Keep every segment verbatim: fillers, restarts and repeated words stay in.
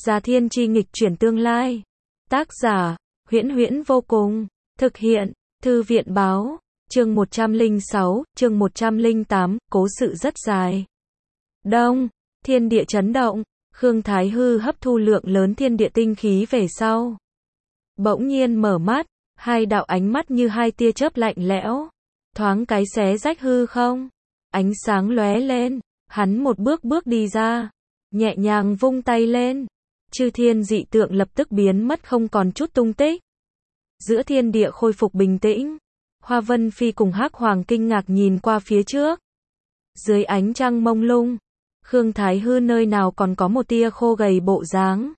Gia Thiên Chi nghịch chuyển tương lai. Tác giả, Huyễn Huyễn vô cùng. Thực hiện, Thư viện báo. Chương một trăm lẻ sáu, chương một trăm lẻ tám, cố sự rất dài. Đông, thiên địa chấn động, Khương Thái Hư hấp thu lượng lớn thiên địa tinh khí về sau. Bỗng nhiên mở mắt, hai đạo ánh mắt như hai tia chớp lạnh lẽo, thoáng cái xé rách hư không. Ánh sáng lóe lên, hắn một bước bước đi ra, nhẹ nhàng vung tay lên. Chư thiên dị tượng lập tức biến mất không còn chút tung tích. Giữa thiên địa khôi phục bình tĩnh. Hoa Vân Phi cùng Hắc Hoàng kinh ngạc nhìn qua phía trước. Dưới ánh trăng mông lung, Khương Thái Hư nơi nào còn có một tia khô gầy bộ dáng.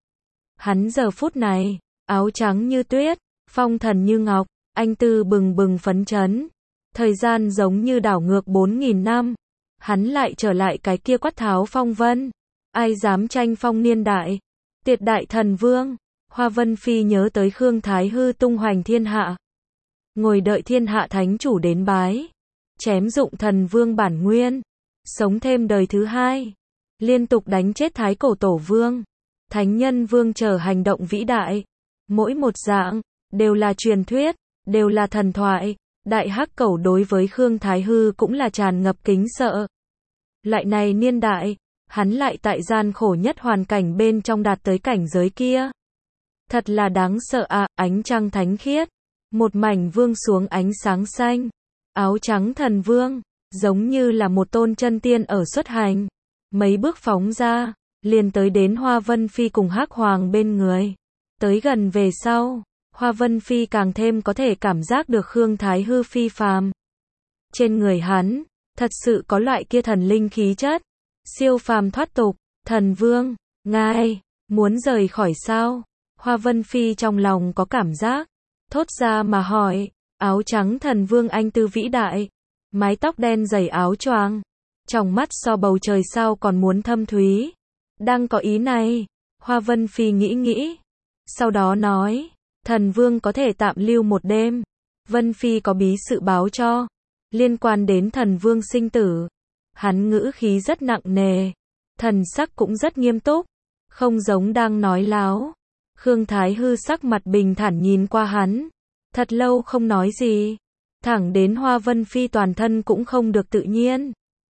Hắn giờ phút này, áo trắng như tuyết, phong thần như ngọc, anh tư bừng bừng phấn chấn. Thời gian giống như đảo ngược bốn nghìn năm. Hắn lại trở lại cái kia quát tháo phong vân. Ai dám tranh phong niên đại. Tiệt đại thần vương. Hoa Vân Phi nhớ tới Khương Thái Hư tung hoành thiên hạ. Ngồi đợi thiên hạ thánh chủ đến bái. Chém dụng thần vương bản nguyên. Sống thêm đời thứ hai. Liên tục đánh chết thái cổ tổ vương. Thánh nhân vương chờ hành động vĩ đại. Mỗi một dạng, đều là truyền thuyết, đều là thần thoại. Đại Hắc Cẩu đối với Khương Thái Hư cũng là tràn ngập kính sợ. Loại này niên đại, hắn lại tại gian khổ nhất hoàn cảnh bên trong đạt tới cảnh giới kia. Thật là đáng sợ à, ánh trăng thánh khiết. Một mảnh vương xuống ánh sáng xanh. Áo trắng thần vương, giống như là một tôn chân tiên ở xuất hành. Mấy bước phóng ra, liền tới đến Hoa Vân Phi cùng Hắc Hoàng bên người. Tới gần về sau, Hoa Vân Phi càng thêm có thể cảm giác được Khương Thái Hư phi phàm. Trên người hắn, thật sự có loại kia thần linh khí chất. Siêu phàm thoát tục, thần vương, ngài, muốn rời khỏi sao? Hoa Vân Phi trong lòng có cảm giác, thốt ra mà hỏi. Áo trắng thần vương anh tư vĩ đại, mái tóc đen dày áo choàng, trong mắt so bầu trời sao còn muốn thâm thúy. Đang có ý này, Hoa Vân Phi nghĩ nghĩ, sau đó nói, thần vương có thể tạm lưu một đêm. Vân Phi có bí sự báo cho, liên quan đến thần vương sinh tử. Hắn ngữ khí rất nặng nề, thần sắc cũng rất nghiêm túc, không giống đang nói láo. Khương Thái Hư sắc mặt bình thản nhìn qua hắn, thật lâu không nói gì, thẳng đến Hoa Vân Phi toàn thân cũng không được tự nhiên,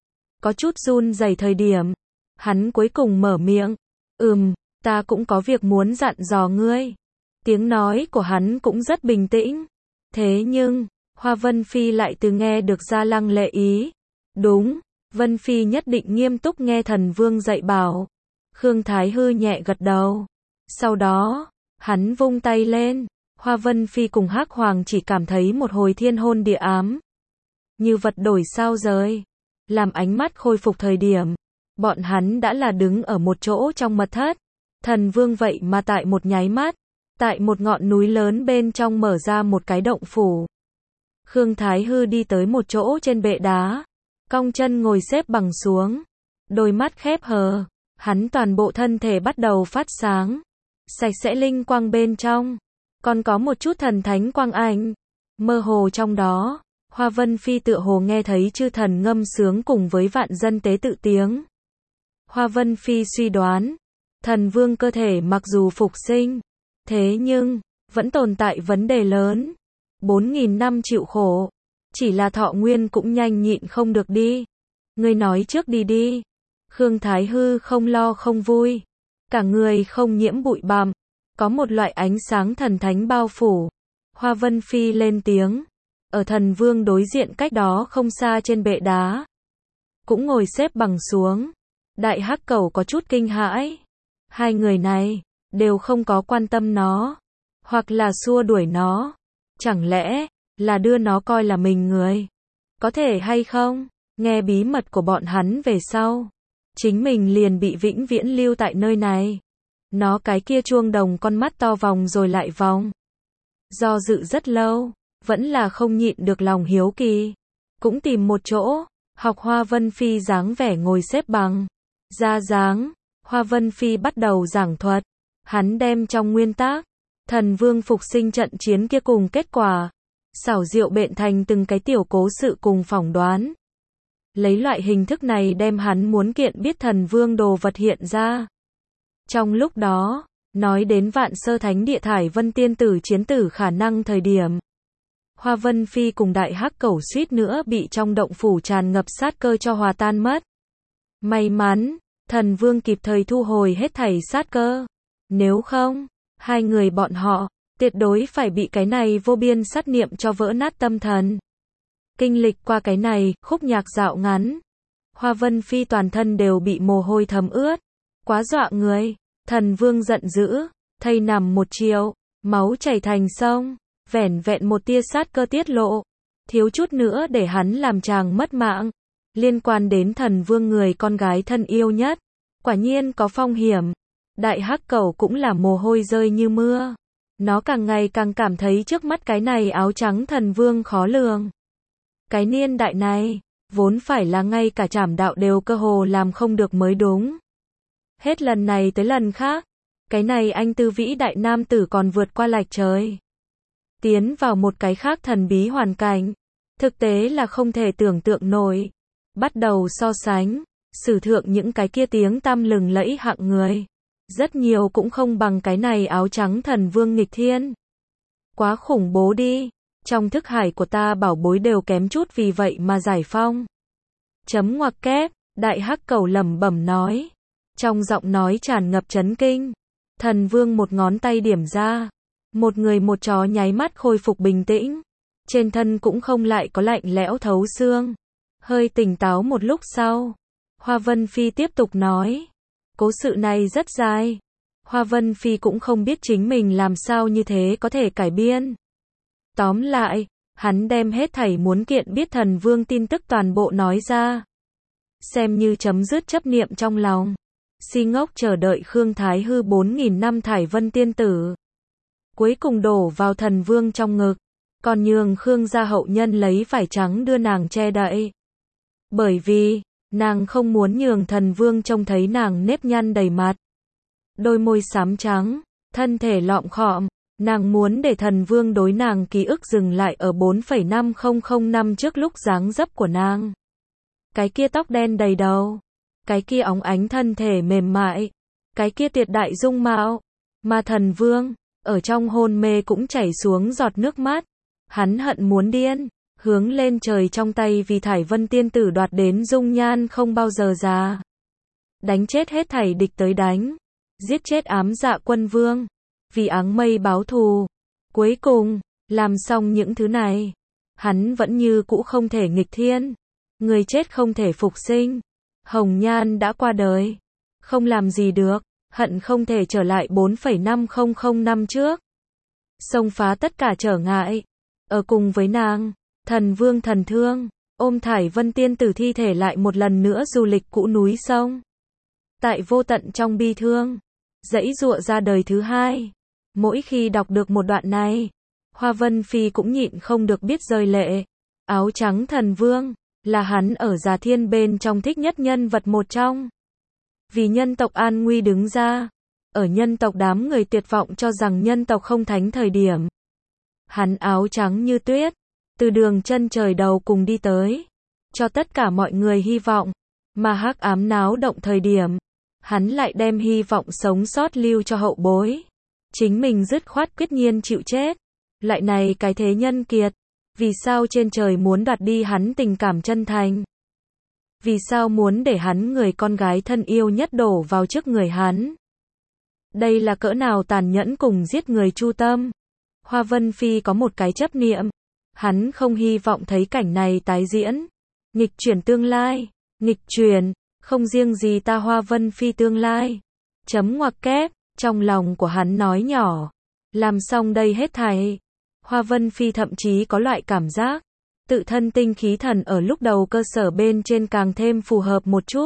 có chút run rẩy thời điểm, hắn cuối cùng mở miệng, ừm, ta cũng có việc muốn dặn dò ngươi. Tiếng nói của hắn cũng rất bình tĩnh, thế nhưng, Hoa Vân Phi lại từ nghe được ra lăng lệ ý. Đúng, Vân Phi nhất định nghiêm túc nghe thần vương dạy bảo. Khương Thái Hư nhẹ gật đầu. Sau đó, hắn vung tay lên. Hoa Vân Phi cùng Hắc Hoàng chỉ cảm thấy một hồi thiên hôn địa ám. Như vật đổi sao rời. Làm ánh mắt khôi phục thời điểm. Bọn hắn đã là đứng ở một chỗ trong mật thất. Thần vương vậy mà tại một nháy mắt. Tại một ngọn núi lớn bên trong mở ra một cái động phủ. Khương Thái Hư đi tới một chỗ trên bệ đá. Cong chân ngồi xếp bằng xuống. Đôi mắt khép hờ. Hắn toàn bộ thân thể bắt đầu phát sáng. Sạch sẽ linh quang bên trong. Còn có một chút thần thánh quang ảnh. Mơ hồ trong đó, Hoa Vân Phi tựa hồ nghe thấy chư thần ngâm sướng cùng với vạn dân tế tự tiếng. Hoa Vân Phi suy đoán, thần vương cơ thể mặc dù phục sinh, thế nhưng, vẫn tồn tại vấn đề lớn. Bốn nghìn năm chịu khổ, chỉ là thọ nguyên cũng nhanh nhịn không được đi. Ngươi nói trước đi đi. Khương Thái Hư không lo không vui. Cả người không nhiễm bụi bặm. Có một loại ánh sáng thần thánh bao phủ. Hoa Vân Phi lên tiếng. Ở thần vương đối diện cách đó không xa trên bệ đá. Cũng ngồi xếp bằng xuống. Đại Hắc Cẩu có chút kinh hãi. Hai người này, đều không có quan tâm nó. Hoặc là xua đuổi nó. Chẳng lẽ, là đưa nó coi là mình người. Có thể hay không, nghe bí mật của bọn hắn về sau. Chính mình liền bị vĩnh viễn lưu tại nơi này. Nó cái kia chuông đồng con mắt to vòng rồi lại vòng. Do dự rất lâu, vẫn là không nhịn được lòng hiếu kỳ. Cũng tìm một chỗ, học Hoa Vân Phi dáng vẻ ngồi xếp bằng. Ra dáng, Hoa Vân Phi bắt đầu giảng thuật. Hắn đem trong nguyên tác, thần vương phục sinh trận chiến kia cùng kết quả. Xảo diệu bện thành từng cái tiểu cố sự cùng phỏng đoán. Lấy loại hình thức này đem hắn muốn kiện biết thần vương đồ vật hiện ra. Trong lúc đó, nói đến Vạn Sơ Thánh Địa Thải Vân Tiên Tử chiến tử khả năng thời điểm, Hoa Vân Phi cùng Đại Hắc Cẩu suýt nữa bị trong động phủ tràn ngập sát cơ cho hòa tan mất. May mắn, Thần Vương kịp thời thu hồi hết thảy sát cơ. Nếu không, hai người bọn họ, tuyệt đối phải bị cái này vô biên sát niệm cho vỡ nát tâm thần. Kinh lịch qua cái này, khúc nhạc dạo ngắn. Hoa Vân Phi toàn thân đều bị mồ hôi thấm ướt. Quá dọa người. Thần Vương giận dữ, thây nằm một chiều, máu chảy thành sông, vẻn vẹn một tia sát cơ tiết lộ. Thiếu chút nữa để hắn làm chàng mất mạng. Liên quan đến Thần Vương người con gái thân yêu nhất. Quả nhiên có phong hiểm. Đại Hắc Cẩu cũng là mồ hôi rơi như mưa. Nó càng ngày càng cảm thấy trước mắt cái này áo trắng Thần Vương khó lường. Cái niên đại này, vốn phải là ngay cả trảm đạo đều cơ hồ làm không được mới đúng. Hết lần này tới lần khác, cái này anh tư vĩ đại nam tử còn vượt qua lệch trời. Tiến vào một cái khác thần bí hoàn cảnh, thực tế là không thể tưởng tượng nổi. Bắt đầu so sánh, sử thượng những cái kia tiếng tăm lừng lẫy hạng người. Rất nhiều cũng không bằng cái này áo trắng Thần Vương nghịch thiên. Quá khủng bố đi, trong thức hải của ta bảo bối đều kém chút vì vậy mà giải phong. Chấm ngoặc kép, Đại Hắc Cẩu lẩm bẩm nói. Trong giọng nói tràn ngập chấn kinh. Thần Vương một ngón tay điểm ra. Một người một chó nháy mắt khôi phục bình tĩnh. Trên thân cũng không lại có lạnh lẽo thấu xương. Hơi tỉnh táo một lúc sau. Hoa Vân Phi tiếp tục nói. Cố sự này rất dài. Hoa Vân Phi cũng không biết chính mình làm sao như thế có thể cải biên. Tóm lại, hắn đem hết thảy muốn kiện biết Thần Vương tin tức toàn bộ nói ra. Xem như chấm dứt chấp niệm trong lòng. Si ngốc chờ đợi Khương Thái Hư bốn nghìn năm Thải Vân Tiên Tử. Cuối cùng đổ vào Thần Vương trong ngực. Còn nhường Khương gia hậu nhân lấy vải trắng đưa nàng che đậy. Bởi vì, nàng không muốn nhường Thần Vương trông thấy nàng nếp nhăn đầy mặt. Đôi môi xám trắng, thân thể lọm khọm. Nàng muốn để Thần Vương đối nàng ký ức dừng lại ở bốn phẩy năm không không năm trước lúc dáng dấp của nàng. Cái kia tóc đen đầy đầu. Cái kia óng ánh thân thể mềm mại. Cái kia tuyệt đại dung mạo. Mà Thần Vương, ở trong hôn mê cũng chảy xuống giọt nước mắt. Hắn hận muốn điên, hướng lên trời trong tay vì Thải Vân Tiên Tử đoạt đến dung nhan không bao giờ già. Đánh chết hết thảy địch tới đánh. Giết chết ám dạ quân vương. Vì áng mây báo thù. Cuối cùng, làm xong những thứ này. Hắn vẫn như cũ không thể nghịch thiên. Người chết không thể phục sinh. Hồng Nhan đã qua đời. Không làm gì được. Hận không thể trở lại bốn phẩy năm không không năm trước. Xông phá tất cả trở ngại. Ở cùng với nàng, Thần Vương thần thương. Ôm Thải Vân Tiên Tử thi thể lại một lần nữa du lịch cũ núi sông. Tại vô tận trong bi thương. Dãy dụa ra đời thứ hai. Mỗi khi đọc được một đoạn này, Hoa Vân Phi cũng nhịn không được biết rơi lệ. Áo trắng Thần Vương, là hắn ở Già Thiên bên trong thích nhất nhân vật một trong. Vì nhân tộc an nguy đứng ra. Ở nhân tộc đám người tuyệt vọng cho rằng nhân tộc không thánh thời điểm. Hắn áo trắng như tuyết, từ đường chân trời đầu cùng đi tới. Cho tất cả mọi người hy vọng. Mà hắc ám náo động thời điểm. Hắn lại đem hy vọng sống sót lưu cho hậu bối. Chính mình dứt khoát quyết nhiên chịu chết. Lại này cái thế nhân kiệt. Vì sao trên trời muốn đoạt đi hắn tình cảm chân thành? Vì sao muốn để hắn người con gái thân yêu nhất đổ vào trước người hắn? Đây là cỡ nào tàn nhẫn cùng giết người chu tâm? Hoa Vân Phi có một cái chấp niệm. Hắn không hy vọng thấy cảnh này tái diễn. Nghịch chuyển tương lai. Nghịch chuyển. Không riêng gì ta Hoa Vân Phi tương lai. Chấm ngoặc kép. Trong lòng của hắn nói nhỏ. Làm xong đây hết thảy. Hoa Vân Phi thậm chí có loại cảm giác. Tự thân tinh khí thần ở lúc đầu cơ sở bên trên càng thêm phù hợp một chút.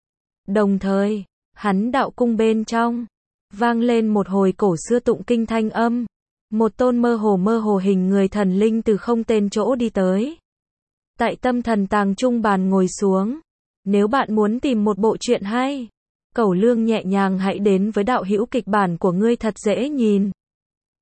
Đồng thời, hắn đạo cung bên trong. Vang lên một hồi cổ xưa tụng kinh thanh âm. Một tôn mơ hồ mơ hồ hình người thần linh từ không tên chỗ đi tới. Tại tâm thần tàng trung bàn ngồi xuống. Nếu bạn muốn tìm một bộ truyện hay. Cẩu Lương nhẹ nhàng hãy đến với đạo hữu kịch bản của ngươi thật dễ nhìn.